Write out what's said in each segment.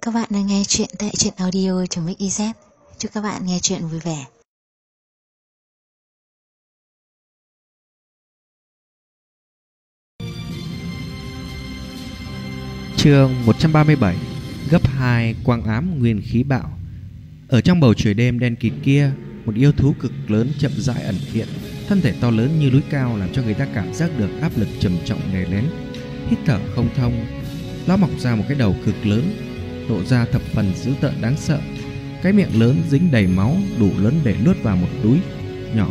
Các bạn đang nghe chuyện tại truyện audio.mix.iz. Chúc các bạn nghe chuyện vui vẻ. Chương 137. Gấp 2 quang ám nguyên khí bạo. Ở trong bầu trời đêm đen kịt kia, một yêu thú cực lớn chậm rãi ẩn hiện. Thân thể to lớn như núi cao làm cho người ta cảm giác được áp lực trầm trọng đè nén. Hít thở không thông. Nó mọc ra một cái đầu cực lớn, lộ ra thập phần dữ tợn đáng sợ. Cái miệng lớn dính đầy máu, đủ lớn để nuốt vào một túi nhỏ.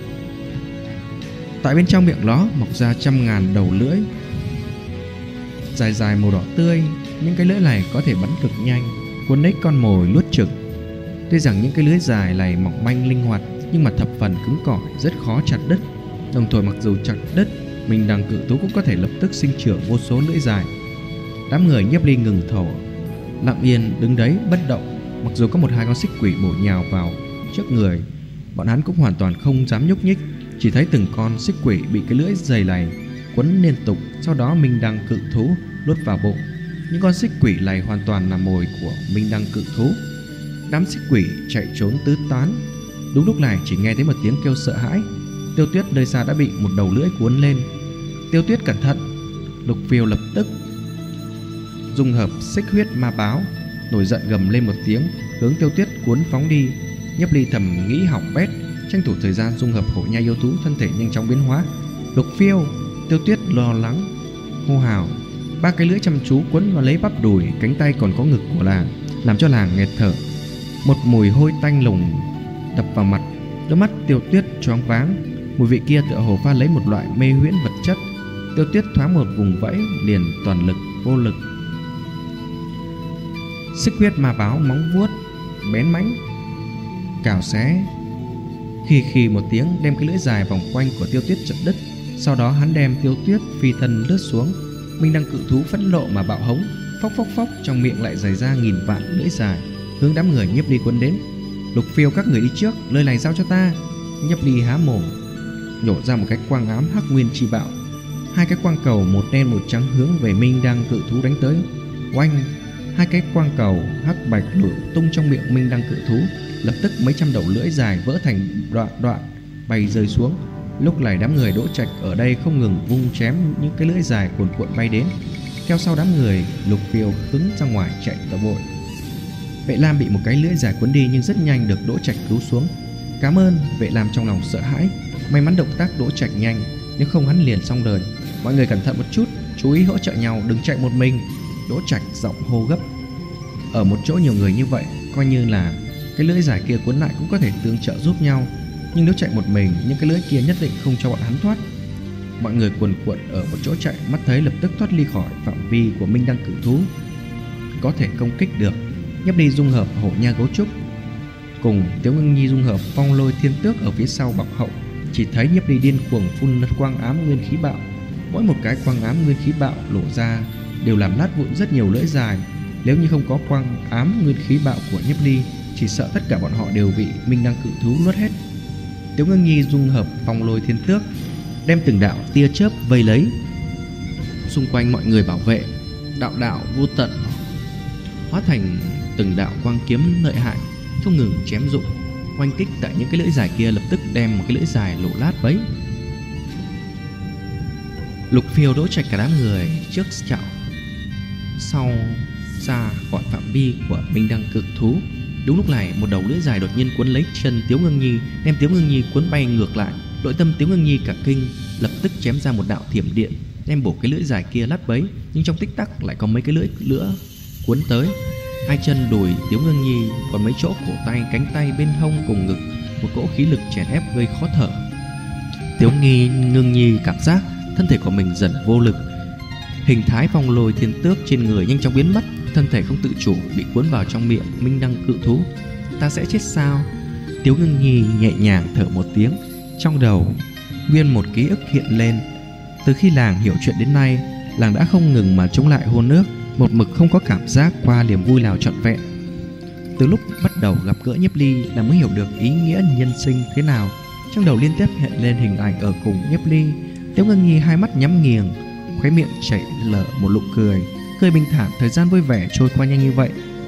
Tại bên trong miệng nó mọc ra trăm ngàn đầu lưỡi dài dài màu đỏ tươi. Những cái lưỡi này có thể bắn cực nhanh, cuốn lấy con mồi nuốt chửng. Tuy rằng những cái lưỡi dài này mỏng manh linh hoạt, nhưng mà thập phần cứng cỏi, rất khó chặt đứt. Đồng thời mặc dù chặt đứt, Minh Đằng cự thú cũng có thể lập tức sinh trưởng vô số lưỡi dài. Đám người Nhiếp Ly ngừng thở, lặng yên đứng đấy bất động. Mặc dù có một hai con xích quỷ bổ nhào vào trước người, bọn hắn cũng hoàn toàn không dám nhúc nhích. Chỉ thấy từng con xích quỷ bị cái lưỡi dày này quấn liên tục. Sau đó Minh Đằng cự thú nuốt vào bụng. Những con xích quỷ này hoàn toàn là mồi của Minh Đằng cự thú. Đám xích quỷ chạy trốn tứ tán. Đúng lúc này chỉ nghe thấy một tiếng kêu sợ hãi. Tiêu Tuyết nơi xa đã bị một đầu lưỡi cuốn lên. Tiêu Tuyết cẩn thận. Lục Phiêu lập tức dung hợp xích huyết ma báo, nổi giận gầm lên một tiếng, hướng Tiêu Tuyết cuốn phóng đi. Nhiếp Ly thầm nghĩ hỏng bét, tranh thủ thời gian dung hợp hổ nhai yêu thú, thân thể nhanh chóng biến hóa. Lục Phiêu. Tiêu Tuyết lo lắng hô hào. Ba cái lưỡi chăm chú quấn vào lấy bắp đùi, cánh tay còn có ngực của nàng, làm cho nàng nghẹt thở. Một mùi hôi tanh lùng đập vào mặt, đôi mắt Tiêu Tuyết choáng váng. Mùi vị kia tựa hồ pha lấy một loại mê huyễn vật chất. Tiêu Tuyết thoáng một vùng vẫy, liền toàn lực vô lực. Xích huyết ma báo móng vuốt bén mãnh cào xé, khi một tiếng đem cái lưỡi dài vòng quanh của Tiêu Tuyết chặt đứt. Sau đó hắn đem Tiêu Tuyết phi thân lướt xuống. Minh Đằng cự thú phẫn nộ mà bạo hống, phốc phốc phốc, trong miệng lại dài ra nghìn vạn lưỡi dài, hướng đám người Nhiếp Ly cuốn đến. Lục Phiêu, các người đi trước, lời này giao cho ta. Nhiếp Ly há mồm nhổ ra một cái quang ám hắc nguyên chi bạo. Hai cái quang cầu một đen một trắng hướng về Minh Đằng cự thú đánh tới. Oanh! Hai cái quang cầu hắc bạch nổ tung trong miệng Minh Đằng cự thú. Lập tức mấy trăm đầu lưỡi dài vỡ thành đoạn bay rơi xuống. Lúc này đám người Đỗ Trạch ở đây không ngừng vung chém những cái lưỡi dài cuồn cuộn bay đến. Theo sau đám người, Lục Phiêu hứng ra ngoài chạy tọ vội. Vệ Lam bị một cái lưỡi dài cuốn đi nhưng rất nhanh được Đỗ Trạch cứu xuống. Cảm ơn. Vệ Lam trong lòng sợ hãi. May mắn động tác Đỗ Trạch nhanh, nếu không hắn liền xong đời. Mọi người cẩn thận một chút, chú ý hỗ trợ nhau, đừng chạy một mình. Đỗ Trạch giọng hô gấp. Ở một chỗ nhiều người như vậy, coi như là cái lưỡi dài kia cuốn lại cũng có thể tương trợ giúp nhau. Nhưng nếu chạy một mình, những cái lưỡi kia nhất định không cho bọn hắn thoát. Mọi người cuồn cuộn ở một chỗ chạy, mắt thấy lập tức thoát ly khỏi phạm vi của Minh Đằng cự thú, có thể công kích được. Nhiếp Ly dung hợp hổ nha gấu trúc cùng Tiếu Ngưng Nhi dung hợp phong lôi thiên tước ở phía sau bọc hậu. Chỉ thấy Nhiếp Ly điên cuồng phun quang ám nguyên khí bạo. Mỗi một cái quang ám nguyên khí bạo lộ ra đều làm nát vụn rất nhiều lưỡi dài. Nếu như không có quang ám nguyên khí bạo của Nhiếp Ly, chỉ sợ tất cả bọn họ đều bị Minh Đằng cự thú nuốt hết. Tiếu Ngưng Nhi dung hợp phong lôi thiên tước, đem từng đạo tia chớp vây lấy, xung quanh mọi người bảo vệ. Đạo đạo vô tận hóa thành từng đạo quang kiếm lợi hại, không ngừng chém rụng oanh kích tại những cái lưỡi dài kia, lập tức đem một cái lưỡi dài lộ lát bấy. Lục Phiêu, Đỗ Trạch cả đám người trước chảo sau xa khỏi phạm vi của Minh Đằng cực thú. Đúng lúc này một đầu lưỡi dài đột nhiên cuốn lấy chân Tiếu Ngưng Nhi, đem Tiếu Ngưng Nhi cuốn bay ngược lại. Nội tâm Tiếu Ngưng Nhi cả kinh, lập tức chém ra một đạo thiểm điện, đem bổ cái lưỡi dài kia lát bấy. Nhưng trong tích tắc lại có mấy cái lưỡi nữa cuốn tới. Hai chân đùi Tiếu Ngưng Nhi, còn mấy chỗ cổ tay, cánh tay, bên hông cùng ngực, một cỗ khí lực chèn ép gây khó thở. Tiếu Ngưng Nhi cảm giác thân thể của mình dần vô lực, hình thái phong lôi thiên tước trên người nhanh chóng biến mất, thân thể không tự chủ bị cuốn vào trong miệng Minh Đằng cự thú. Ta sẽ chết sao? Tiếu Ngưng Nhi nhẹ nhàng thở một tiếng. Trong đầu nguyên một ký ức hiện lên. Từ khi làng hiểu chuyện đến nay, làng đã không ngừng mà chống lại hôn ước, một mực không có cảm giác qua niềm vui nào trọn vẹn. Từ lúc bắt đầu gặp gỡ Nhiếp Ly là mới hiểu được ý nghĩa nhân sinh thế nào. Trong đầu liên tiếp hiện lên hình ảnh ở cùng Nhiếp Ly. Tiếu Ngưng Nhi hai mắt nhắm nghiền, khóe miệng chảy lở một nụ cười, cười bình thản. Thời gian vui vẻ trôi qua nhanh như vậy,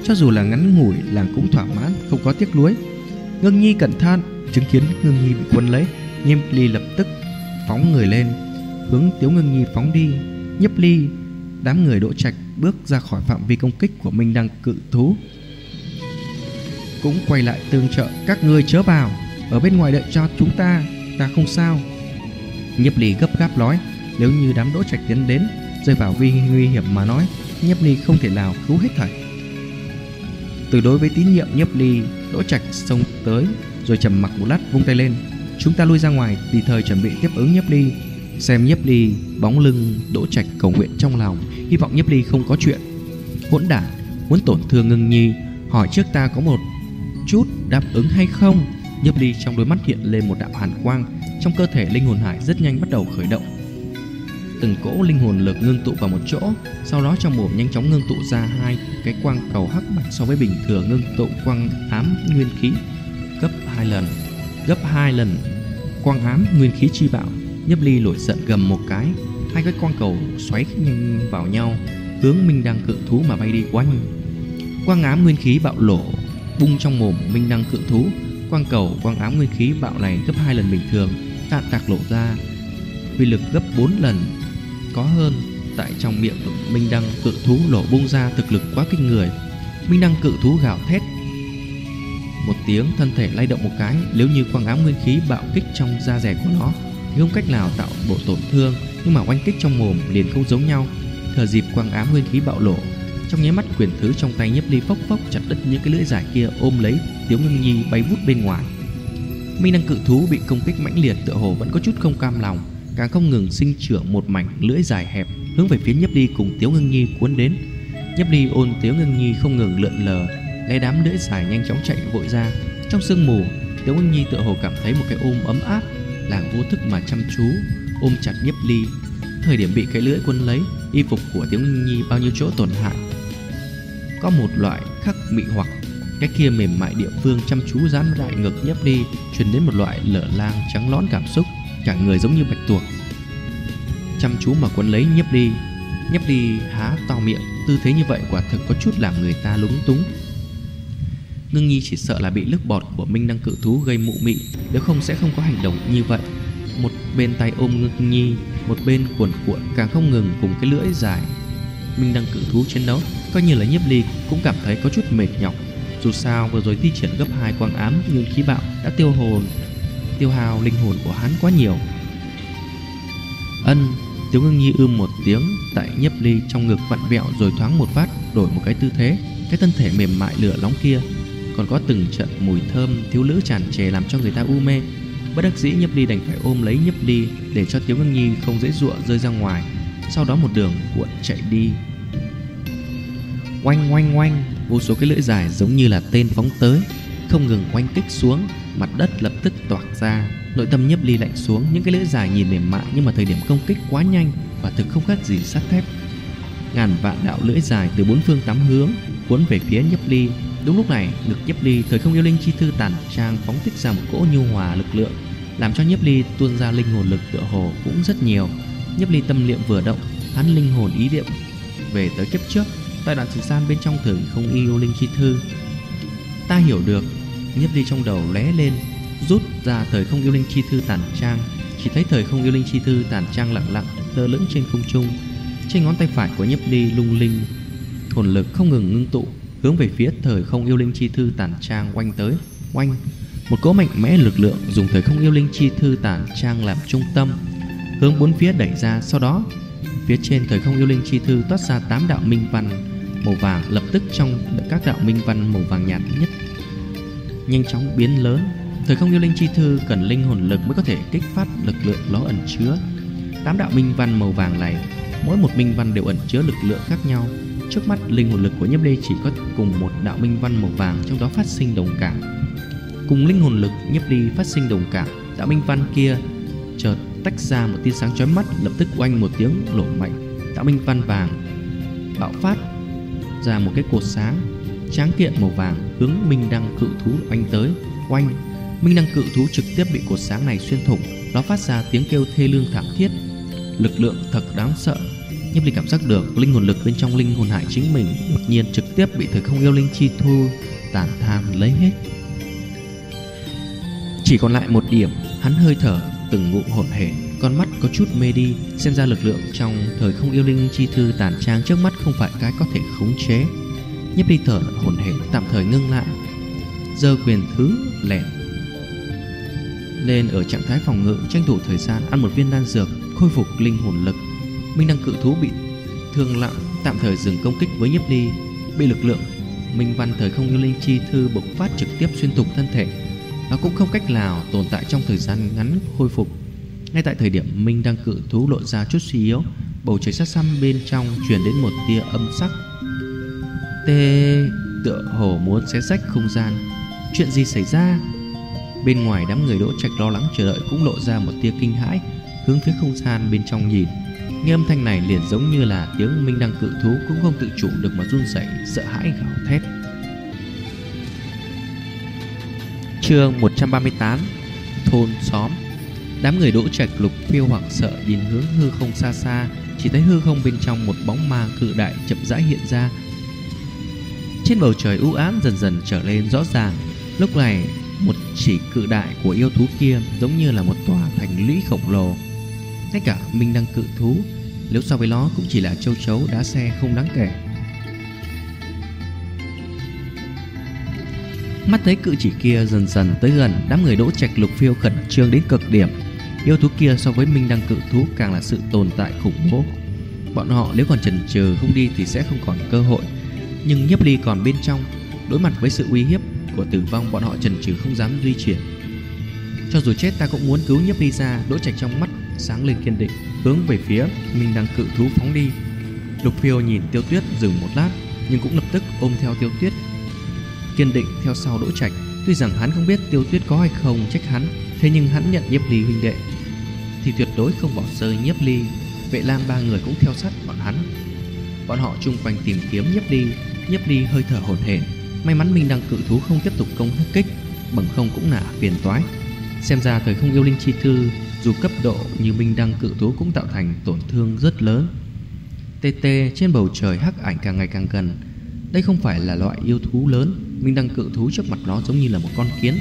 Cho dù là ngắn ngủi, làng cũng thỏa mãn, không có tiếc nuối. Ngưng Nhi cẩn thận. Chứng kiến Ngưng Nhi bị quân lấy, Nhiếp Ly lập tức phóng người lên, hướng Tiếu Ngưng Nhi phóng đi. Nhiếp Ly, đám người Đỗ Trạch bước ra khỏi phạm vi công kích của Minh Đăng cự thú, cũng quay lại tương trợ. Các ngươi chớ vào, ở bên ngoài đợi cho chúng ta không sao. Nhiếp Ly gấp gáp nói. Nếu như đám Đỗ Trạch tiến đến rơi vào nguy hiểm mà nói, Nhiếp Ly không thể nào cứu hết thảy. Từ đối với tín nhiệm Nhiếp Ly, Đỗ Trạch xông tới rồi trầm mặc một lát, vung tay lên. Chúng ta lui ra ngoài, tùy thời chuẩn bị tiếp ứng Nhiếp Ly. Xem Nhiếp Ly, bóng lưng Đỗ Trạch cầu nguyện trong lòng, hy vọng Nhiếp Ly không có chuyện. Hỗn đản, muốn tổn thương Ngưng Nhi, hỏi trước ta có một chút đáp ứng hay không? Nhiếp Ly trong đôi mắt hiện lên một đạo hàn quang, trong cơ thể linh hồn hải rất nhanh bắt đầu khởi động. Từng cỗ linh hồn lực ngưng tụ vào một chỗ, sau đó trong mồm nhanh chóng ngưng tụ ra hai cái quang cầu hắc bạch so với bình thường ngưng tụ quang ám nguyên khí gấp 2 lần quang ám nguyên khí chi bạo. Nhiếp Ly nổi giận gầm một cái, hai cái quang cầu xoáy nhanh vào nhau, hướng Minh Đăng cự thú mà bay đi. Oanh! Quang ám nguyên khí bạo nổ bung trong mồm Minh Đăng cự thú. Quang cầu quang ám nguyên khí bạo này gấp 2 lần bình thường, tạn tạc lộ ra, uy lực gấp 4 lần có hơn. Tại trong miệng của Minh Đăng cự thú nổ bung ra, thực lực quá kinh người. Minh Đăng cự thú gào thét một tiếng, thân thể lay động một cái. Nếu như quang ám nguyên khí bạo kích trong da dẻ của nó thì không cách nào tạo bộ tổn thương, nhưng mà oanh kích trong mồm liền không giống nhau. Thừa dịp quang ám nguyên khí bạo nổ, trong nháy mắt quyền thứ trong tay Nhiếp Ly phốc phốc chặt đứt những cái lưỡi dài kia, ôm lấy Tiếu Ngưng Nhi bay vút bên ngoài. Minh Đăng cự thú bị công kích mãnh liệt, tựa hồ vẫn có chút không cam lòng, càng không ngừng sinh trưởng một mảnh lưỡi dài hẹp hướng về phía Nhiếp Ly cùng Tiếu Ngưng Nhi cuốn đến. Nhiếp Ly ôm Tiếu Ngưng Nhi không ngừng lượn lờ, lấy đám lưỡi dài nhanh chóng chạy vội ra. Trong sương mù, Tiếu Ngưng Nhi tựa hồ cảm thấy một cái ôm ấm áp, làng vô thức mà chăm chú ôm chặt Nhiếp Ly. Thời điểm bị cái lưỡi quấn lấy, y phục của Tiếu Ngưng Nhi bao nhiêu chỗ tổn hại, có một loại khắc mị hoặc. Cái kia mềm mại địa phương chăm chú dán lại ngực Nhiếp Ly, truyền đến một loại lở lang trắng lón cảm xúc, cả người giống như bạch tuộc chăm chú mà quấn lấy Nhiếp Ly. Nhiếp Ly há to miệng, tư thế như vậy quả thực có chút làm người ta lúng túng. Ngưng Nhi chỉ sợ là bị nước bọt của Minh Đăng cự thú gây mụ mị, nếu không sẽ không có hành động như vậy. Một bên tay ôm Ngưng Nhi, một bên cuộn cuộn, càng không ngừng cùng cái lưỡi dài Minh Đăng cự thú chiến đấu. Coi như là Nhiếp Ly cũng cảm thấy có chút mệt nhọc. Dù sao vừa rồi thi triển gấp 2 quang ám nguyên khí bạo đã tiêu hao linh hồn của hắn quá nhiều. Tiếu Ngưng Nhi một tiếng tại Nhiếp Ly trong ngực vặn vẹo, rồi thoáng một phát đổi một cái tư thế. Cái thân thể mềm mại lửa nóng kia còn có từng trận mùi thơm thiếu nữ tràn trề làm cho người ta u mê. Bất đắc dĩ, Nhiếp Ly đành phải ôm lấy Nhiếp Ly để cho Tiếu Ngưng Nhi không dễ dụa rơi ra ngoài. Sau đó một đường cuộn chạy đi. Oanh oanh oanh, vô số cái lưỡi dài giống như là tên phóng tới, không ngừng oanh kích xuống. Mặt đất lập tức toạc ra, nội tâm Nhiếp Ly lạnh xuống. Những cái lưỡi dài nhìn mềm mại, nhưng mà thời điểm công kích quá nhanh và thực không khác gì sắt thép. Ngàn vạn đạo lưỡi dài từ bốn phương tám hướng cuốn về phía Nhiếp Ly. Đúng lúc này, ngực Nhiếp Ly thời không yêu linh chi thư tản trang phóng thích ra một cỗ nhu hòa lực lượng, làm cho Nhiếp Ly tuôn ra linh hồn lực tựa hồ cũng rất nhiều. Nhiếp Ly tâm niệm vừa động, hắn linh hồn ý niệm về tới kiếp trước, tại đoạn thời gian bên trong thời không yêu linh chi thư. Ta hiểu được. Nhiếp Ly trong đầu lóe lên, rút ra thời không yêu linh chi thư tản trang. Chỉ thấy thời không yêu linh chi thư tản trang lặng lặng lơ lửng trên không trung. Trên ngón tay phải của Nhiếp Ly lung linh hồn lực không ngừng ngưng tụ, hướng về phía thời không yêu linh chi thư tản trang oanh tới. Oanh! Một cỗ mạnh mẽ lực lượng dùng thời không yêu linh chi thư tản trang làm trung tâm, hướng bốn phía đẩy ra. Sau đó, phía trên thời không yêu linh chi thư toát ra 8 đạo minh văn màu vàng. Lập tức trong các đạo minh văn màu vàng nhạt nhất nhanh chóng biến lớn. Thời không yêu linh chi thư cần linh hồn lực mới có thể kích phát lực lượng nó ẩn chứa. 8 đạo minh văn màu vàng này, mỗi một minh văn đều ẩn chứa lực lượng khác nhau. Trước mắt linh hồn lực của Nhiếp Ly chỉ có cùng một đạo minh văn màu vàng, trong đó phát sinh đồng cảm. Cùng linh hồn lực Nhiếp Ly phát sinh đồng cảm, đạo minh văn kia chợt tách ra một tia sáng chói mắt, lập tức oanh một tiếng nổ mạnh. Đạo minh văn vàng bạo phát ra một cái cột sáng tráng kiện màu vàng hướng Minh Đăng cự thú oanh tới. Oanh! Minh Đăng cự thú trực tiếp bị cột sáng này xuyên thủng, nó phát ra tiếng kêu thê lương thảm thiết. Lực lượng thật đáng sợ. Nhiếp Ly cảm giác được linh hồn lực bên trong linh hồn hải chính mình đột nhiên trực tiếp bị thời không yêu linh chi thu tàn than lấy hết. Chỉ còn lại một điểm, hắn hơi thở từng ngụm hổn hển, con mắt có chút mê đi, xem ra lực lượng trong thời không yêu linh chi thư tàn trang trước mắt không phải cái có thể khống chế. Nhiếp Ly thở hổn hển tạm thời ngưng lại, giơ quyền thứ lẻn lên ở trạng thái phòng ngự, tranh thủ thời gian ăn một viên đan dược khôi phục linh hồn lực. Minh Đăng cự thú bị thương nặng, tạm thời dừng công kích với Nhiếp Ly, bị lực lượng minh văn thời không yêu linh chi thư bộc phát trực tiếp xuyên thủng thân thể. Nó cũng không cách nào tồn tại trong thời gian ngắn khôi phục. Ngay tại thời điểm Minh Đăng cự thú lộ ra chút suy yếu, bầu trời xa xăm bên trong truyền đến một tia âm sắc tê, tựa hồ muốn xé rách không gian. Chuyện gì xảy ra? Bên ngoài đám người Đỗ Trạch lo lắng chờ đợi cũng lộ ra một tia kinh hãi, hướng phía không gian bên trong nhìn. Nghe âm thanh này liền giống như là tiếng Minh Đăng cự thú cũng không tự chủ được mà run rẩy, sợ hãi gào thét. Chương 138: Thôn xóm. Đám người Đỗ Trạch, Lục Phiêu hoảng sợ nhìn hướng hư không xa xa, chỉ thấy hư không bên trong một bóng ma cự đại chậm rãi hiện ra. Trên bầu trời u ám dần dần trở lên rõ ràng. Lúc này một chỉ cự đại của yêu thú kia giống như là một tòa thành lũy khổng lồ. Ngay cả Minh Đăng cự thú nếu so với nó cũng chỉ là châu chấu đá xe không đáng kể. Mắt thấy cự chỉ kia dần dần tới gần, đám người Đỗ Trạch, Lục Phiêu khẩn trương đến cực điểm. Yêu thú kia so với Minh Đăng cự thú càng là sự tồn tại khủng bố. Bọn họ nếu còn chần chừ không đi thì sẽ không còn cơ hội. Nhưng Nhiếp Ly còn bên trong, đối mặt với sự uy hiếp của tử vong, bọn họ chần chừ không dám di chuyển. Cho dù chết ta cũng muốn cứu Nhiếp Ly ra. Đỗ Trạch trong mắt sáng lên kiên định, hướng về phía Minh Đăng cự thú phóng đi. Lục Phiêu nhìn Tiêu Tuyết dừng một lát, nhưng cũng lập tức ôm theo Tiêu Tuyết, kiên định theo sau Đỗ Trạch. Tuy rằng hắn không biết Tiêu Tuyết có hay không trách hắn, thế nhưng hắn nhận Nhiếp Ly huynh đệ thì tuyệt đối không bỏ rơi Nhiếp Ly. Vệ Lam ba người cũng theo sát bọn hắn. Bọn họ chung quanh tìm kiếm Nhiếp Ly. Nhiếp Ly hơi thở hổn hển, may mắn Minh Đăng cự thú không tiếp tục công kích, bằng không cũng là phiền toái. Xem ra thời không yêu linh chi thư dù cấp độ như Minh Đăng cự thú cũng tạo thành tổn thương rất lớn. TT trên bầu trời hắc ảnh càng ngày càng gần. Đây không phải là loại yêu thú lớn, Minh Đăng cự thú trước mặt nó giống như là một con kiến.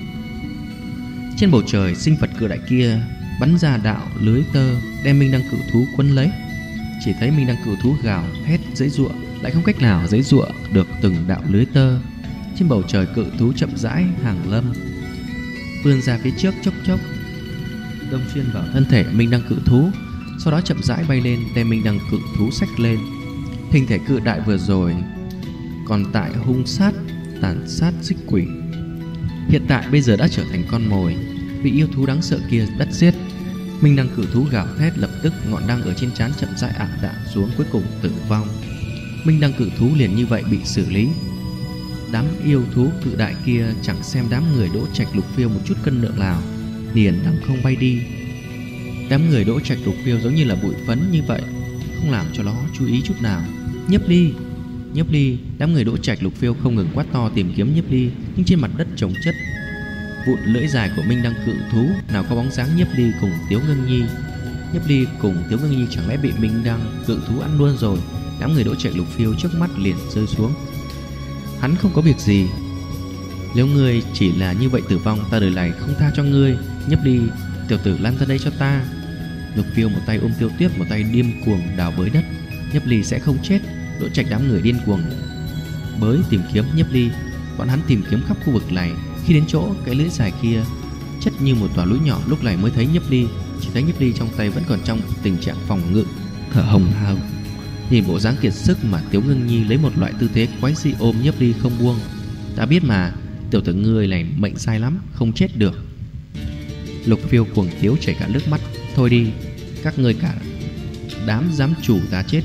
Trên bầu trời sinh vật cự đại kia bắn ra đạo lưới tơ đem Minh Đăng cự thú quấn lấy. Chỉ thấy Minh Đăng cự thú gào thét giãy giụa, lại không cách nào giãy giụa được từng đạo lưới tơ. Trên bầu trời cự thú chậm rãi hàng lâm, vươn ra phía trước chốc chốc, đâm xuyên vào thân thể Minh Đăng cự thú, sau đó chậm rãi bay lên đem Minh Đăng cự thú xách lên. Hình thể cự đại vừa rồi còn tại hung sát tàn sát xích quỷ, hiện tại bây giờ đã trở thành con mồi, bị yêu thú đáng sợ kia bắt giết. Minh Đăng cự thú gào thét, lập tức ngọn đăng ở trên trán chậm rãi ảm đạm xuống, cuối cùng tử vong. Minh Đăng cự thú liền như vậy bị xử lý. Đám yêu thú cự đại kia chẳng xem đám người Đỗ Trạch, Lục Phiêu một chút cân lượng nào, liền đằng không bay đi. Đám người Đỗ Trạch, Lục Phiêu giống như là bụi phấn như vậy, không làm cho nó chú ý chút nào. Nhiếp Ly, Nhiếp Ly. Đám người Đỗ Trạch, Lục Phiêu không ngừng quát to tìm kiếm Nhiếp Ly, nhưng trên mặt đất trống chất. Vụn lưỡi dài của Minh Đăng cự thú nào có bóng dáng Nhiếp Ly cùng Tiếu Ngưng Nhi. Nhiếp Ly cùng Tiếu Ngưng Nhi chẳng lẽ bị Minh Đăng cự thú ăn luôn rồi? Đám người Đỗ Trạch, Lục Phiêu trước mắt liền rơi xuống. Hắn không có việc gì, nếu ngươi chỉ là như vậy tử vong, ta đời này không tha cho ngươi. Nhiếp Ly, tiểu tử lăn ra đây cho ta. Lục Phiêu một tay ôm Tiêu Tuyết, một tay điên cuồng đào bới đất. Nhiếp Ly sẽ không chết. Đỗ Trạch đám người điên cuồng bới tìm kiếm Nhiếp Ly. Bọn hắn tìm kiếm khắp khu vực này, khi đến chỗ cái lưỡi dài kia chất như một tòa núi nhỏ, lúc này mới thấy Nhiếp Ly. Chỉ thấy Nhiếp Ly trong tay vẫn còn trong tình trạng phòng ngự, thở hồng hào. Nhìn bộ dáng kiệt sức mà Tiếu Ngưng Nhi lấy một loại tư thế quái dị ôm Nhiếp Ly không buông. Ta biết mà, tiểu tử ngươi này mệnh sai lắm, không chết được. Lục Phiêu cuồng tiếu chảy cả nước mắt. Thôi đi, các ngươi cả đám dám chủ ta chết.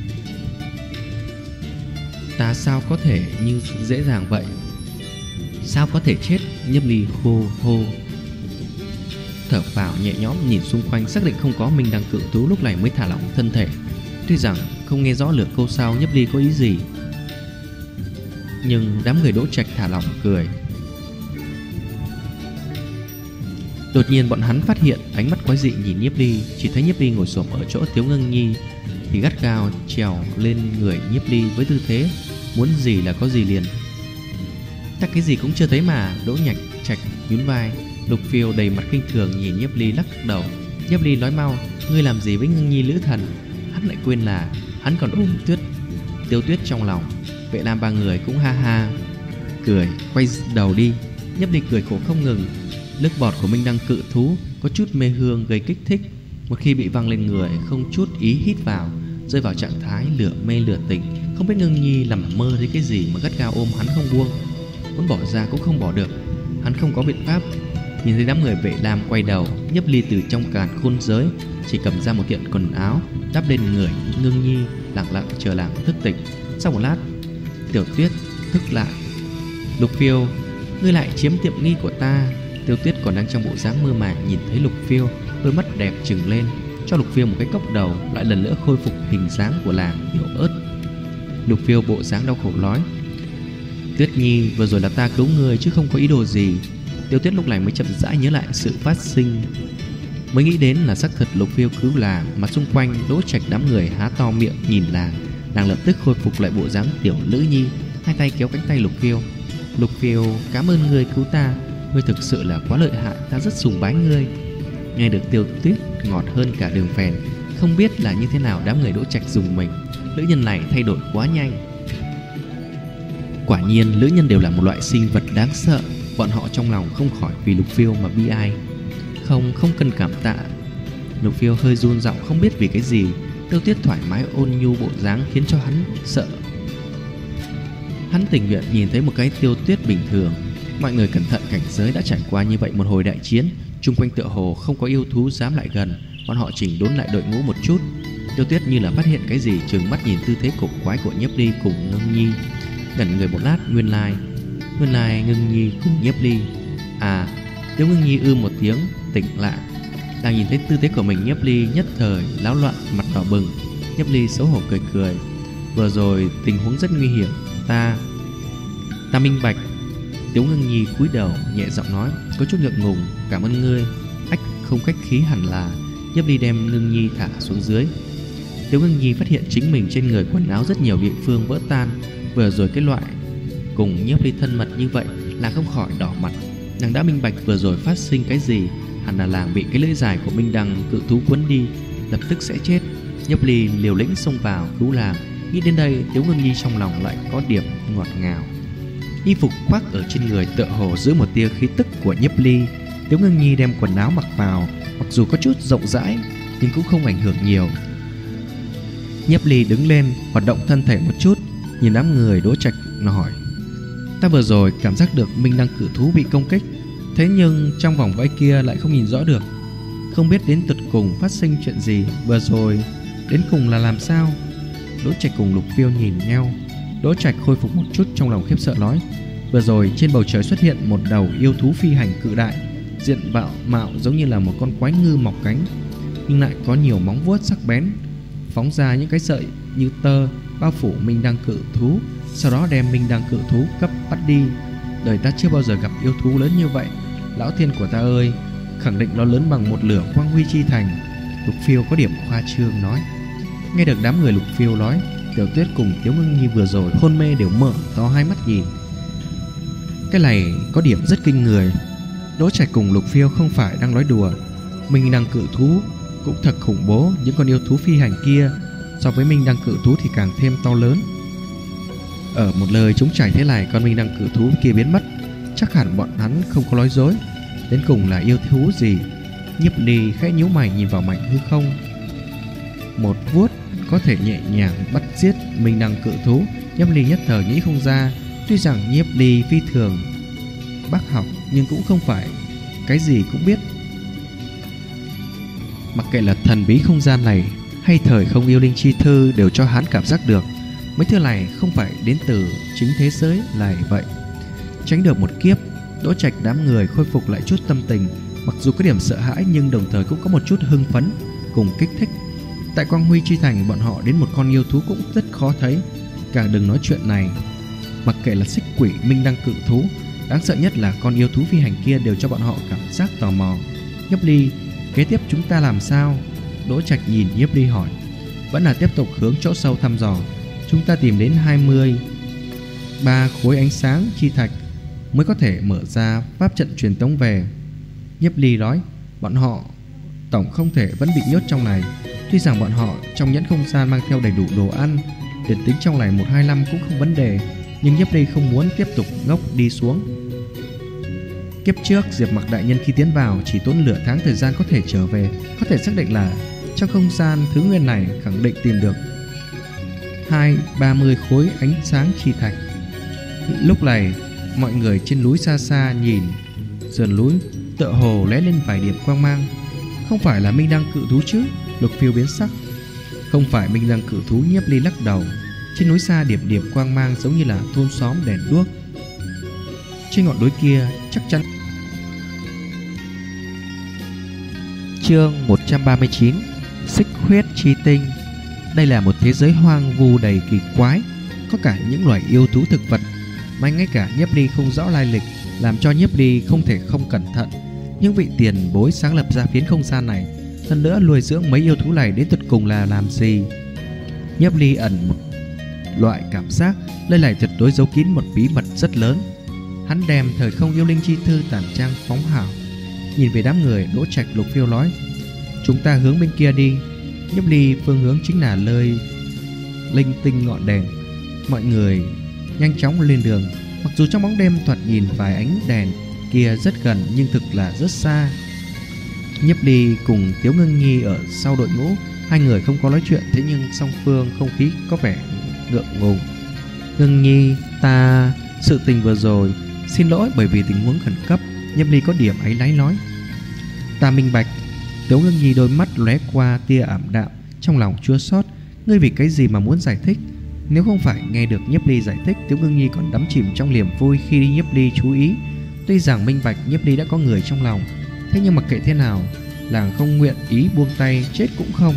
Ta sao có thể như dễ dàng vậy? Sao có thể chết? Nhiếp Ly hô hô thở phào nhẹ nhõm, nhìn xung quanh xác định không có Minh Đăng cự thú, lúc này mới thả lỏng thân thể. Tuy rằng không nghe rõ lửa câu sau Nhiếp Ly có ý gì, nhưng đám người Đỗ Trạch thả lỏng cười. Đột nhiên bọn hắn phát hiện ánh mắt quái dị nhìn Nhiếp Ly. Chỉ thấy Nhiếp Ly ngồi xổm ở chỗ Tiếu Ngưng Nhi, thì gắt gao trèo lên người Nhiếp Ly với tư thế muốn gì là có gì liền. Ta cái gì cũng chưa thấy mà. Đỗ Trạch nhún vai. Lục Phiêu đầy mặt khinh thường nhìn Nhiếp Ly lắc đầu. Nhiếp Ly nói mau, ngươi làm gì với Ngưng Nhi lữ thần? Hắn lại quên là hắn còn ôm Tiêu Tuyết trong lòng. Vệ Lam ba người cũng ha ha cười, quay đầu đi. Nhiếp Ly cười khổ không ngừng. Nước bọt của Minh Đăng cự thú có chút mê hương gây kích thích. Một khi bị văng lên người, không chút ý hít vào, rơi vào trạng thái lửa mê lửa tỉnh. Không biết Ngưng Nhi nằm mơ thấy cái gì mà gắt gao ôm hắn không buông. Muốn bỏ ra cũng không bỏ được. Hắn không có biện pháp. Nhìn thấy đám người Vệ Lam quay đầu, Nhiếp Ly từ trong càn khôn giới chỉ cầm ra một kiện quần áo đắp lên người Ngưng Nhi, lặng lặng chờ nàng thức tỉnh. Sau một lát, Tiểu Tuyết thức lại. Lục Phiêu, ngươi lại chiếm tiệm nghi của ta. Tiêu Tuyết còn đang trong bộ dáng mơ màng nhìn thấy Lục Phiêu, đôi mắt đẹp trừng lên, cho Lục Phiêu một cái cốc đầu, lại lần nữa khôi phục hình dáng của làng yếu ớt. Lục Phiêu bộ dáng đau khổ nói, Tuyết Nhi, vừa rồi là ta cứu người chứ không có ý đồ gì. Tiêu Tuyết lúc này mới chậm rãi nhớ lại sự phát sinh, mới nghĩ đến là xác thật Lục Phiêu cứu làng, mà xung quanh Đỗ Trạch đám người há to miệng nhìn làng. Nàng lập tức khôi phục lại bộ dáng tiểu nữ nhi, hai tay kéo cánh tay Lục Phiêu. Lục Phiêu, cảm ơn ngươi cứu ta, ngươi thực sự là quá lợi hại, ta rất sùng bái ngươi. Nghe được Tiêu Tuyết ngọt hơn cả đường phèn. Không biết là như thế nào đám người Đỗ Trạch dùng mình. Nữ nhân này thay đổi quá nhanh. Quả nhiên nữ nhân đều là một loại sinh vật đáng sợ. Bọn họ trong lòng không khỏi vì Lục Phiêu mà bi ai. Không cần cảm tạ. Lục Phiêu hơi run giọng không biết vì cái gì. Tiêu Tuyết thoải mái ôn nhu bộ dáng khiến cho hắn sợ. Hắn tình nguyện nhìn thấy một cái Tiêu Tuyết bình thường. Mọi người cẩn thận, cảnh giới đã trải qua như vậy một hồi đại chiến, chung quanh tựa hồ không có yêu thú dám lại gần. Bọn họ chỉnh đốn lại đội ngũ một chút. Tiêu Tuyết như là phát hiện cái gì, trừng mắt nhìn tư thế cổ quái của Nhiếp Ly cùng Ngưng Nhi. Ngẩn người một lát, nguyên lai Ngưng Nhi cùng Nhiếp Ly. À, Tiêu Ngưng Nhi ư một tiếng, tỉnh lại. Đang nhìn thấy tư thế của mình, Nhiếp Ly nhất thời láo loạn, mặt đỏ bừng. Nhiếp Ly xấu hổ cười. Vừa rồi tình huống rất nguy hiểm, ta minh bạch. Tiếu Ngưng Nhi cúi đầu nhẹ giọng nói, có chút ngượng ngùng, cảm ơn ngươi. Ách, không khách khí hẳn là. Nhiếp Ly đem Ngưng Nhi thả xuống dưới. Tiếu Ngưng Nhi phát hiện chính mình trên người quần áo rất nhiều địa phương vỡ tan. Vừa rồi cái loại cùng Nhiếp Ly thân mật như vậy, nàng không khỏi đỏ mặt. Nàng đã minh bạch vừa rồi phát sinh cái gì. Hẳn là nàng bị cái lưỡi dài của Minh Đăng cự thú cuốn đi, lập tức sẽ chết. Nhiếp Ly liều lĩnh xông vào cứu nàng. Nghĩ đến đây, Tiếu Ngưng Nhi trong lòng lại có điểm ngọt ngào. Y phục khoác ở trên người tựa hồ giữ một tia khí tức của Nhiếp Ly. Tiếu Ngưng Nhi đem quần áo mặc vào, mặc dù có chút rộng rãi nhưng cũng không ảnh hưởng nhiều. Nhiếp Ly đứng lên, hoạt động thân thể một chút, nhìn đám người Đỗ Trạch nó hỏi, ta vừa rồi cảm giác được Minh Đăng cự thú bị công kích, thế nhưng trong vòng vây kia lại không nhìn rõ được. Không biết đến tận cùng phát sinh chuyện gì, vừa rồi đến cùng là làm sao? Đỗ Trạch cùng Lục Phiêu nhìn nhau. Đỗ Trạch khôi phục một chút, trong lòng khiếp sợ nói, vừa rồi trên bầu trời xuất hiện một đầu yêu thú phi hành cự đại, diện mạo giống như là một con quái ngư mọc cánh, nhưng lại có nhiều móng vuốt sắc bén, phóng ra những cái sợi như tơ bao phủ Minh Đăng cự thú, sau đó đem Minh Đăng cự thú cấp bắt đi. Đời ta chưa bao giờ gặp yêu thú lớn như vậy, lão thiên của ta ơi, khẳng định nó lớn bằng một lửa quang huy chi thành. Lục Phiêu có điểm khoa trương nói. Nghe được đám người Lục Phiêu nói, Tiểu Tuyết cùng Tiếu Ngưng Nhi vừa rồi hôn mê đều mở to hai mắt nhìn. Cái này có điểm rất kinh người. Đỗ Trạch cùng Lục Phiêu không phải đang nói đùa. Minh Đăng cự thú cũng thật khủng bố. Những con yêu thú phi hành kia so với Minh Đăng cự thú thì càng thêm to lớn. Ở một lời trống trải thế này, con Minh Đăng cự thú kia biến mất, chắc hẳn bọn hắn không có nói dối. Đến cùng là yêu thú gì? Nhiếp Ly khẽ nhíu mày nhìn vào mảnh hư không. Một vuốt có thể nhẹ nhàng bắt giết Minh Đăng cự thú. Nhiếp Ly nhất thời nghĩ không ra. Tuy rằng Nhiếp Ly phi thường bác học, nhưng cũng không phải cái gì cũng biết. Mặc kệ là thần bí không gian này hay thời không yêu linh chi thư, đều cho hắn cảm giác được mấy thứ này không phải đến từ chính thế giới này vậy. Tránh được một kiếp, Đỗ Trạch đám người khôi phục lại chút tâm tình. Mặc dù có điểm sợ hãi nhưng đồng thời cũng có một chút hưng phấn cùng kích thích. Tại Quang Huy chi thành, bọn họ đến một con yêu thú cũng rất khó thấy, càng đừng nói chuyện này. Mặc kệ là xích quỷ, Minh Đăng cự thú, đáng sợ nhất là con yêu thú phi hành kia, đều cho bọn họ cảm giác tò mò. Nhiếp Ly, kế tiếp chúng ta làm sao? Đỗ Trạch nhìn Nhiếp Ly hỏi. vẫn là tiếp tục hướng chỗ sâu thăm dò. Chúng ta tìm đến 23 khối ánh sáng chi thạch mới có thể mở ra pháp trận truyền tống về. Nhiếp Ly nói, bọn họ tổng không thể vẫn bị nhốt trong này. Tuy rằng bọn họ trong nhẫn không gian mang theo đầy đủ đồ ăn, điện tính trong này 125 cũng không vấn đề, nhưng Nhiếp Ly không muốn tiếp tục ngốc đi xuống. Kiếp trước Diệp Mặc đại nhân khi tiến vào chỉ tốn nửa tháng thời gian có thể trở về, có thể xác định là trong không gian thứ nguyên này khẳng định tìm được 30 khối ánh sáng chi thạch. Lúc này mọi người trên núi xa xa nhìn sườn núi tựa hồ lóe lên vài điểm quang mang. Không phải là Minh Đăng cự thú chứ? Lục Phiêu biến sắc. Không phải Minh Đăng cự thú. Nhiếp Ly lắc đầu. Trên núi xa điểm điểm quang mang giống như là thôn xóm đèn đuốc. Trên ngọn núi kia chắc chắn. Chương 139. Xích huyết chi tinh. Đây là một thế giới hoang vu đầy kỳ quái, có cả những loài yêu thú thực vật mà ngay cả Nhiếp Ly không rõ lai lịch, làm cho Nhiếp Ly không thể không cẩn thận. Những vị tiền bối sáng lập ra phiến không gian này, hơn nữa nuôi dưỡng mấy yêu thú này đến tuyệt cùng là làm gì? Nhiếp Ly ẩn một loại cảm giác nơi này tuyệt đối giấu kín một bí mật rất lớn. Hắn đem thời không yêu linh chi thư tản trang phóng hảo. Nhìn về đám người, Đỗ Trạch, Lục Phiêu nói, chúng ta hướng bên kia đi. Nhiếp Ly phương hướng chính là nơi linh tinh ngọn đèn. Mọi người nhanh chóng lên đường. Mặc dù trong bóng đêm thoạt nhìn vài ánh đèn kia rất gần, nhưng thực là rất xa. Nhiếp Ly cùng Tiếu Ngưng Nhi ở sau đội ngũ. Hai người không có nói chuyện, thế nhưng song phương không khí có vẻ ngượng ngùng. Ngưng Nhi, ta sự tình vừa rồi, xin lỗi bởi vì tình huống khẩn cấp. Nhiếp Ly có điểm áy náy nói. Ta minh bạch. Tiếu Ngưng Nhi đôi mắt lóe qua tia ảm đạm, trong lòng chua xót. Ngươi vì cái gì mà muốn giải thích? Nếu không phải nghe được Nhiếp Ly giải thích, Tiếu Ngưng Nhi còn đắm chìm trong niềm vui khi Nhiếp Ly chú ý. Tuy rằng minh bạch Nhiếp Ly đã có người trong lòng, thế nhưng mặc kệ thế nào, nàng không nguyện ý buông tay, chết cũng không.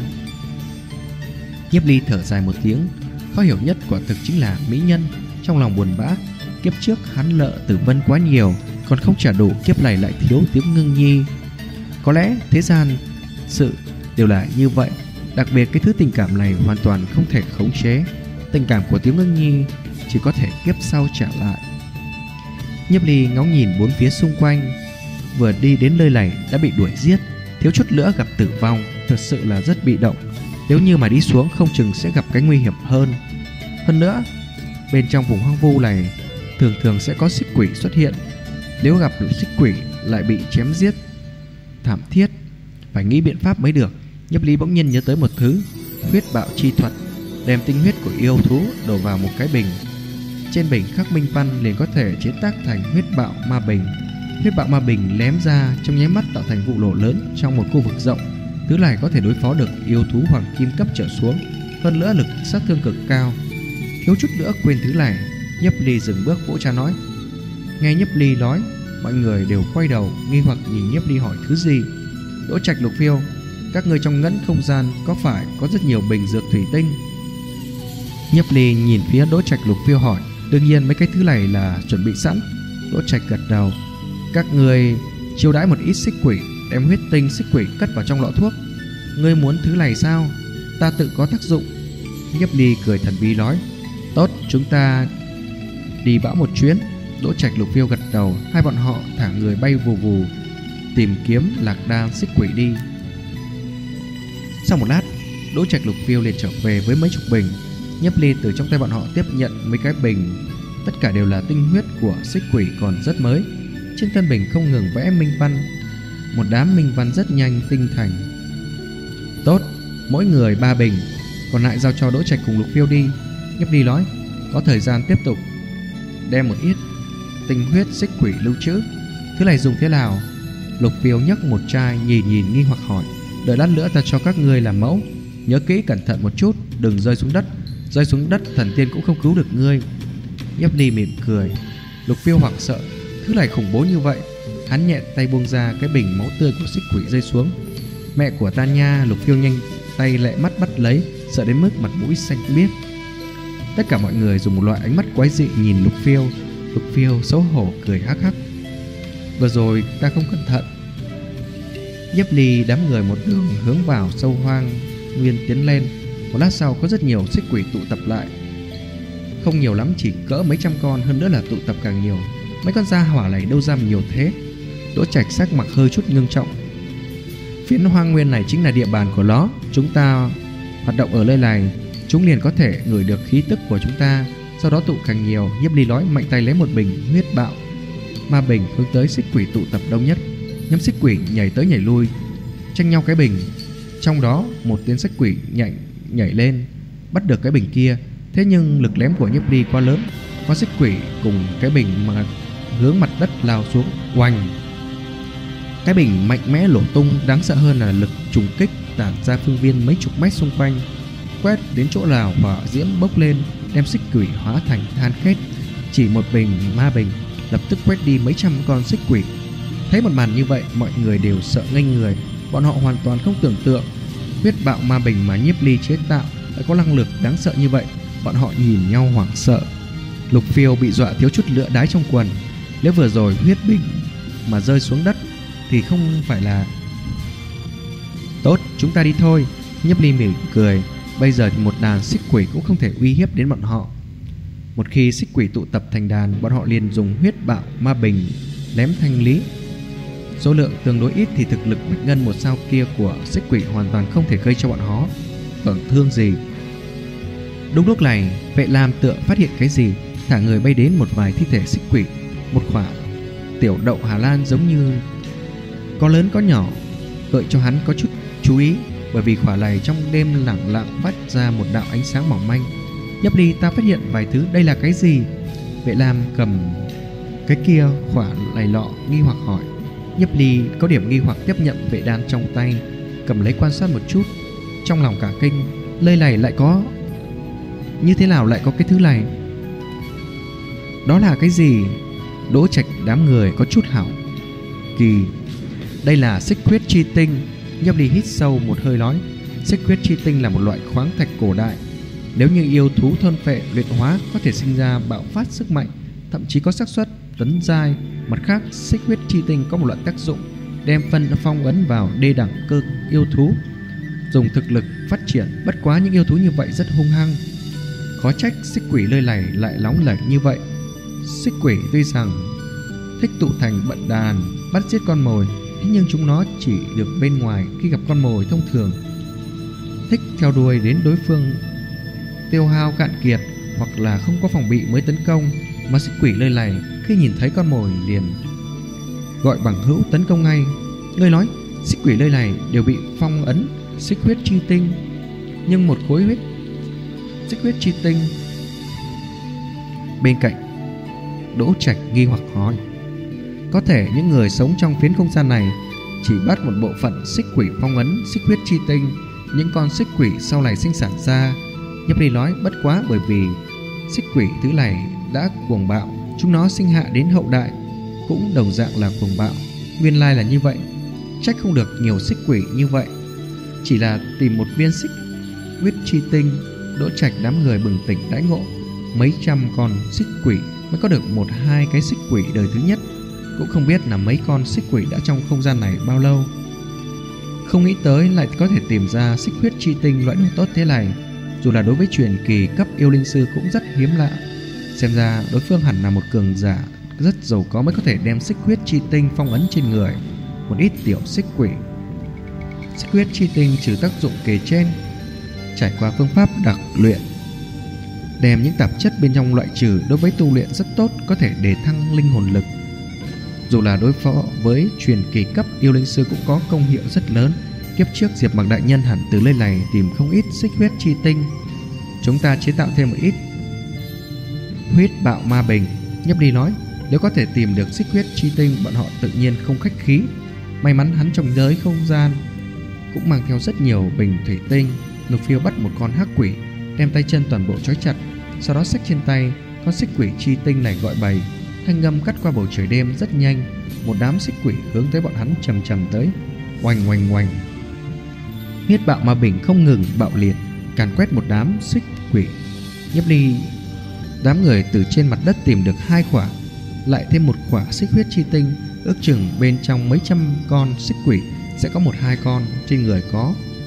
Nhiếp Ly thở dài một tiếng. Khó hiểu nhất quả thực chính là mỹ nhân. Trong lòng buồn bã, kiếp trước hắn nợ Tử Vân quá nhiều, còn không trả đủ, kiếp này lại thiếu Tiếu Ngưng Nhi. Có lẽ thế gian sự đều là như vậy. Đặc biệt cái thứ tình cảm này hoàn toàn không thể khống chế. Tình cảm của Tiếu Ngưng Nhi chỉ có thể kiếp sau trả lại. Nhiếp Ly ngóng nhìn bốn phía xung quanh. Vừa đi đến nơi này đã bị đuổi giết, thiếu chút nữa gặp tử vong. Thật sự là rất bị động. Nếu như mà đi xuống không chừng sẽ gặp cái nguy hiểm hơn. Hơn nữa, bên trong vùng hoang vu này thường thường sẽ có xích quỷ xuất hiện. Nếu gặp được xích quỷ lại bị chém giết thảm thiết, phải nghĩ biện pháp mới được. Nhiếp Ly bỗng nhiên nhớ tới một thứ, huyết bạo chi thuật. Đem tinh huyết của yêu thú đổ vào một cái bình, trên bình khắc minh văn liền có thể chế tác thành huyết bạo ma bình. Huyết bạo ma bình lém ra trong nháy mắt tạo thành vụ nổ lớn trong một khu vực rộng. Thứ này có thể đối phó được yêu thú hoàng kim cấp trở xuống, hơn nữa lực sát thương cực cao. Thiếu chút nữa quên thứ này. Nhiếp Ly dừng bước vỗ trán nói. Nghe Nhiếp Ly nói, mọi người đều quay đầu nghi hoặc nhìn Nhiếp Ly hỏi thứ gì. Đỗ Trạch, Lục Phiêu, các người trong ngẫn không gian có phải có rất nhiều bình dược thủy tinh? Nhiếp Ly nhìn phía Đỗ Trạch, Lục Phiêu hỏi. Đương nhiên mấy cái thứ này là chuẩn bị sẵn. Đỗ Trạch gật đầu. Các người chiêu đãi một ít xích quỷ, đem huyết tinh xích quỷ cất vào trong lọ thuốc. Ngươi muốn thứ này sao? Ta tự có tác dụng. Nhiếp Ly cười thần bí nói. Tốt, chúng ta đi bão một chuyến. Đỗ Trạch, Lục Phiêu gật đầu. Hai bọn họ thả người bay vù vù tìm kiếm lạc đan xích quỷ đi. Sau một lát, Đỗ Trạch, Lục Phiêu liền trở về với mấy chục bình. Nhiếp Ly từ trong tay bọn họ tiếp nhận mấy cái bình, tất cả đều là tinh huyết của xích quỷ còn rất mới. Trên thân bình không ngừng vẽ minh văn, một đám minh văn rất nhanh tinh thành. Tốt, mỗi người 3 bình, còn lại giao cho Đỗ Trạch cùng Lục Phiêu đi. Nhiếp Ly nói. Có thời gian tiếp tục đem một ít tinh huyết xích quỷ lưu trữ. Thứ này dùng thế nào? Lục Phiêu nhấc một chai nhìn nghi hoặc hỏi. Đợi lát nữa ta cho các ngươi làm mẫu, nhớ kỹ cẩn thận một chút, đừng rơi xuống đất. Rơi xuống đất thần tiên cũng không cứu được ngươi. Nhiếp Ly mỉm cười. Lục Phiêu hoảng sợ. Thứ này khủng bố như vậy. Hắn nhẹ tay buông ra cái bình máu tươi của xích quỷ rơi xuống. Mẹ của ta nha. Lục Phiêu nhanh tay lẹ mắt bắt lấy, sợ đến mức mặt mũi xanh biếc. Tất cả mọi người dùng một loại ánh mắt quái dị nhìn Lục Phiêu. Lục Phiêu xấu hổ cười hắc hắc. Vừa rồi ta không cẩn thận. Nhiếp Ly đám người một đường hướng vào sâu hoang nguyên tiến lên. Một lát sau có rất nhiều xích quỷ tụ tập lại. Không nhiều lắm, chỉ cỡ mấy trăm con, hơn nữa là tụ tập càng nhiều. Mấy con gia hỏa này đâu ra nhiều thế? Đỗ Trạch sắc mặt hơi chút ngưng trọng. Phiến hoang nguyên này chính là địa bàn của nó. Chúng ta hoạt động ở nơi này, chúng liền có thể ngửi được khí tức của chúng ta, sau đó tụ càng nhiều. Nhiếp Ly nói, mạnh tay lấy một bình huyết bạo ma bình hướng tới xích quỷ tụ tập đông nhất. Nhóm xích quỷ nhảy tới nhảy lui, tranh nhau cái bình. Trong đó một tên xích quỷ nhảy lên bắt được cái bình kia. Thế nhưng lực lém của Nhiếp Ly quá lớn, con xích quỷ cùng cái bình mà hướng mặt đất lao xuống. Oanh! Cái bình mạnh mẽ nổ tung, đáng sợ hơn là lực trùng kích tản ra phương viên mấy chục mét xung quanh, quét đến chỗ nào hỏa diễm bốc lên, đem xích quỷ hóa thành than khét. Chỉ một bình ma bình lập tức quét đi mấy trăm con xích quỷ. Thấy một màn như vậy, mọi người đều sợ ngây người. Bọn họ hoàn toàn không tưởng tượng huyết bạo ma bình mà Nhiếp Ly chế tạo lại có năng lực đáng sợ như vậy. Bọn họ nhìn nhau hoảng sợ. Lục Phiêu bị dọa thiếu chút lửa đái trong quần. Nếu vừa rồi huyết bình mà rơi xuống đất thì không phải là... Tốt, chúng ta đi thôi. Nhiếp Ly mỉm cười. Bây giờ thì một đàn xích quỷ cũng không thể uy hiếp đến bọn họ. Một khi xích quỷ tụ tập thành đàn, bọn họ liền dùng huyết bạo ma bình ném thanh lý. Số lượng tương đối ít thì thực lực bạch ngân một sao kia của xích quỷ hoàn toàn không thể gây cho bọn họ tổn thương gì. Đúng lúc này, Vệ Lam tựa phát hiện cái gì, thả người bay đến một vài thi thể xích quỷ. Một quả tiểu đậu Hà Lan giống như có lớn có nhỏ, gợi cho hắn có chút chú ý, bởi vì quả này trong đêm lặng lặng phát ra một đạo ánh sáng mỏng manh. Nhiếp Ly, ta phát hiện vài thứ, đây là cái gì? Vệ Lam cầm cái kia quả này lọ nghi hoặc hỏi. Nhiếp Ly có điểm nghi hoặc tiếp nhận vệ đan trong tay, cầm lấy quan sát một chút, trong lòng cả kinh, nơi này lại có, như thế nào lại có cái thứ này? Đó là cái gì? Đỗ Trạch đám người có chút hảo kỳ. Đây là xích huyết chi tinh. Nhiếp Ly hít sâu một hơi nói, xích huyết chi tinh là một loại khoáng thạch cổ đại. Nếu như yêu thú thôn phệ luyện hóa có thể sinh ra bạo phát sức mạnh, thậm chí có xác suất tấn giai. Mặt khác, xích huyết chi tinh có một loại tác dụng đem phân phong ấn vào đê đẳng cơ yêu thú, dùng thực lực phát triển. Bất quá những yêu thú như vậy rất hung hăng, khó trách xích quỷ nơi này lại nóng lẩy như vậy. Xích quỷ tuy rằng thích tụ thành bận đàn bắt giết con mồi, thế nhưng chúng nó chỉ được bên ngoài khi gặp con mồi thông thường, thích theo đuôi đến đối phương tiêu hao cạn kiệt hoặc là không có phòng bị mới tấn công. Mà xích quỷ nơi này khi nhìn thấy con mồi liền gọi bằng hữu tấn công ngay. Ngươi nói xích quỷ nơi này đều bị phong ấn xích huyết chi tinh, nhưng một khối xích huyết chi tinh bên cạnh. Đỗ Trạch nghi hoặc hỏi, có thể những người sống trong phiến không gian này chỉ bắt một bộ phận xích quỷ phong ấn xích huyết chi tinh, những con xích quỷ sau này sinh sản ra. Nhiếp Ly nói, bất quá bởi vì xích quỷ thứ này đã cuồng bạo, chúng nó sinh hạ đến hậu đại cũng đồng dạng là cuồng bạo. Nguyên lai là như vậy, trách không được nhiều xích quỷ như vậy. Chỉ là tìm một viên xích huyết chi tinh, Đỗ Trạch đám người bừng tỉnh đãi ngộ. Mấy trăm con xích quỷ mới có được một hai cái xích quỷ đời thứ nhất, cũng không biết là mấy con xích quỷ đã trong không gian này bao lâu. Không nghĩ tới lại có thể tìm ra xích huyết chi tinh loại đồ tốt thế này. Dù là đối với truyền kỳ cấp yêu linh sư cũng rất hiếm lạ. Xem ra đối phương hẳn là một cường giả rất giàu có mới có thể đem xích huyết chi tinh phong ấn trên người một ít tiểu xích quỷ. Xích huyết chi tinh trừ tác dụng kề trên, trải qua phương pháp đặc luyện đem những tạp chất bên trong loại trừ, đối với tu luyện rất tốt, có thể đề thăng linh hồn lực. Dù là đối phó với truyền kỳ cấp yêu linh sư cũng có công hiệu rất lớn. Kiếp trước Diệp Mặc đại nhân hẳn từ nơi này tìm không ít xích huyết chi tinh. Chúng ta chế tạo thêm một ít huyết bạo ma bình. Nhiếp Ly nói, nếu có thể tìm được xích huyết chi tinh, bọn họ tự nhiên không khách khí. May mắn hắn trong giới không gian cũng mang theo rất nhiều bình thủy tinh. Lục Phiêu bắt một con hắc quỷ, đem tay chân toàn bộ trói chặt, sau đó xách trên tay con xích quỷ chi tinh này gọi bầy. Thanh âm cắt qua bầu trời đêm rất nhanh, một đám xích quỷ hướng tới bọn hắn chầm chầm tới. Oanh oanh oanh, huyết bạo ma bình không ngừng bạo liệt, càn quét một đám xích quỷ. Nhiếp Ly đám người từ trên mặt đất tìm được 2 quả, lại thêm một quả xích huyết chi tinh, ước chừng bên trong mấy trăm con xích quỷ sẽ có 1-2 con trên người có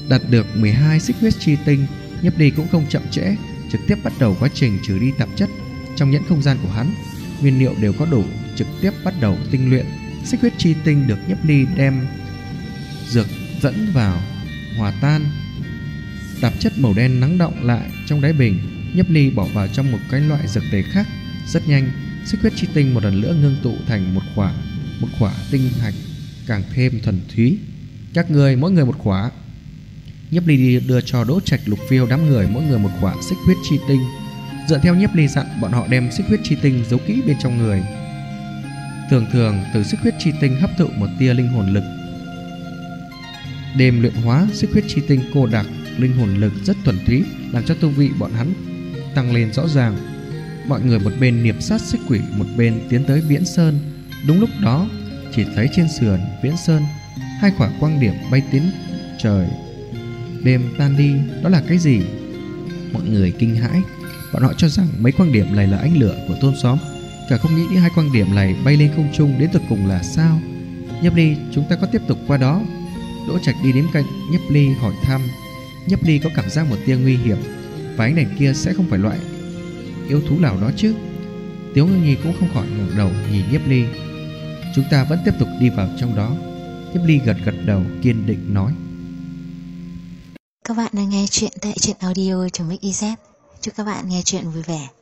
Đạt được 12 xích huyết chi tinh, Nhiếp Ly cũng không chậm trễ, trực tiếp bắt đầu quá trình trừ đi tạp chất. Trong nhẫn không gian của hắn, nguyên liệu đều có đủ, trực tiếp bắt đầu tinh luyện. Xích huyết chi tinh được Nhiếp Ly đem dược dẫn vào hòa tan. Tạp chất màu đen lắng đọng lại trong đáy bình, Nhiếp Ly bỏ vào trong một cái loại dược tề khác. Rất nhanh, xích huyết chi tinh một lần nữa ngưng tụ thành một khỏa tinh hạch càng thêm thuần túy. Các người mỗi người một khỏa. Nhiếp Ly đưa cho Đỗ Trạch, Lục Phiêu đám người mỗi người một khỏa xích huyết chi tinh. Dựa theo Nhiếp Ly dặn, bọn họ đem xích huyết chi tinh giấu kỹ bên trong người. Thường từ xích huyết chi tinh hấp thụ một tia linh hồn lực. Đêm luyện hóa xích huyết chi tinh cô đặc, linh hồn lực rất thuần túy, làm cho tu vị bọn hắn tăng lên rõ ràng. Mọi người một bên niệm sát xích quỷ, một bên tiến tới Viễn Sơn. Đúng lúc đó, chỉ thấy trên sườn Viễn Sơn, hai quả quang điểm bay tiến trời. Đêm tan đi, đó là cái gì? Mọi người kinh hãi, bọn họ cho rằng mấy quang điểm này là ánh lửa của thôn xóm, cả không nghĩ hai quang điểm này bay lên không trung đến tận cùng là sao. Nhiếp Ly, chúng ta có tiếp tục qua đó? Đỗ Trạch đi đến cạnh Nhiếp Ly hỏi thăm. Nhiếp Ly có cảm giác một tia nguy hiểm, và ánh đèn kia sẽ không phải loại yêu thú nào đó chứ? Tiếu Ngưng Nhi cũng không khỏi ngẩng đầu nhìn Nhiếp Ly. Chúng ta vẫn tiếp tục đi vào trong đó. Nhiếp Ly gật đầu kiên định nói. Các bạn đang nghe chuyện tại truyện audio.mix.iz. Chúc các bạn nghe chuyện vui vẻ.